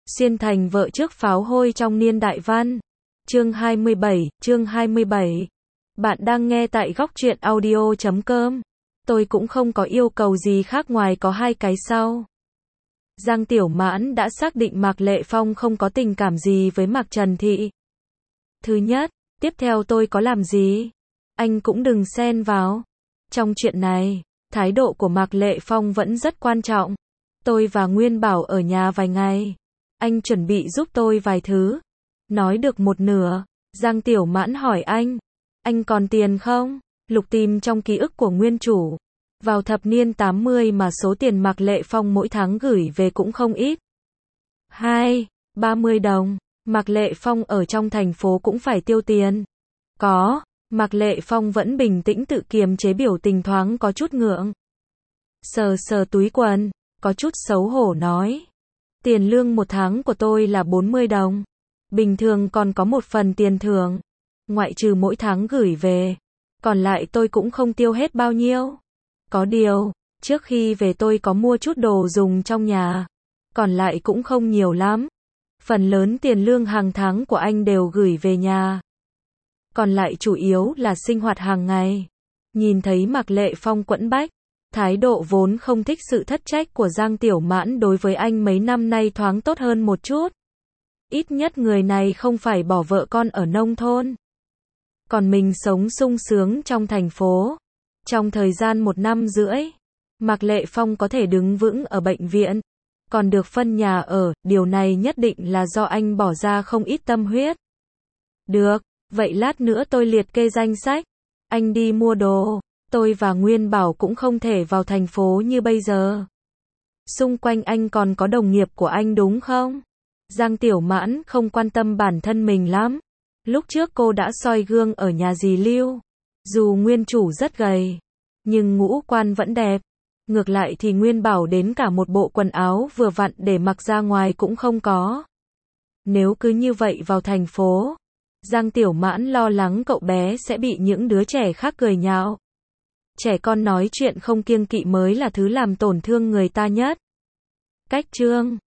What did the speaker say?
Xuyên thành vợ trước pháo hôi trong niên đại văn. Chương 27. Bạn đang nghe tại góc truyện audio.com. Tôi cũng không có yêu cầu gì khác ngoài có hai cái sau. Giang Tiểu Mãn đã xác định Mạc Lệ Phong không có tình cảm gì với Mạc Trần Thị. Thứ nhất, tiếp theo tôi có làm gì? Anh cũng đừng xen vào. Trong chuyện này, thái độ của Mạc Lệ Phong vẫn rất quan trọng. Tôi và Nguyên Bảo ở nhà vài ngày. Anh chuẩn bị giúp tôi vài thứ. Nói được một nửa, Giang Tiểu Mãn hỏi anh còn tiền không? Lục tìm trong ký ức của nguyên chủ. Vào thập niên 80 mà số tiền Mạc Lệ Phong mỗi tháng gửi về cũng không ít. 30 đồng. Mạc Lệ Phong ở trong thành phố cũng phải tiêu tiền. Có. Mạc Lệ Phong vẫn bình tĩnh tự kiềm chế, biểu tình thoáng có chút ngượng. Sờ sờ túi quần, có chút xấu hổ nói. Tiền lương một tháng của tôi là 40 đồng. Bình thường còn có một phần tiền thưởng. Ngoại trừ mỗi tháng gửi về. Còn lại tôi cũng không tiêu hết bao nhiêu. Có điều, trước khi về tôi có mua chút đồ dùng trong nhà. Còn lại cũng không nhiều lắm. Phần lớn tiền lương hàng tháng của anh đều gửi về nhà. Còn lại chủ yếu là sinh hoạt hàng ngày. Nhìn thấy Mạc Lệ Phong quẫn bách, thái độ vốn không thích sự thất trách của Giang Tiểu Mãn đối với anh mấy năm nay thoáng tốt hơn một chút. Ít nhất người này không phải bỏ vợ con ở nông thôn. Còn mình sống sung sướng trong thành phố. Trong thời gian 1 năm rưỡi, Mạc Lệ Phong có thể đứng vững ở bệnh viện. Còn được phân nhà ở, điều này nhất định là do anh bỏ ra không ít tâm huyết. Được, vậy lát nữa tôi liệt kê danh sách. Anh đi mua đồ. Tôi và Nguyên Bảo cũng không thể vào thành phố như bây giờ. Xung quanh anh còn có đồng nghiệp của anh đúng không? Giang Tiểu Mãn không quan tâm bản thân mình lắm. Lúc trước cô đã soi gương ở nhà dì Lưu. Dù nguyên chủ rất gầy, nhưng ngũ quan vẫn đẹp. Ngược lại thì Nguyên Bảo đến cả một bộ quần áo vừa vặn để mặc ra ngoài cũng không có. Nếu cứ như vậy vào thành phố, Giang Tiểu Mãn lo lắng cậu bé sẽ bị những đứa trẻ khác cười nhạo. Trẻ con nói chuyện không kiêng kỵ mới là thứ làm tổn thương người ta nhất. Cách chương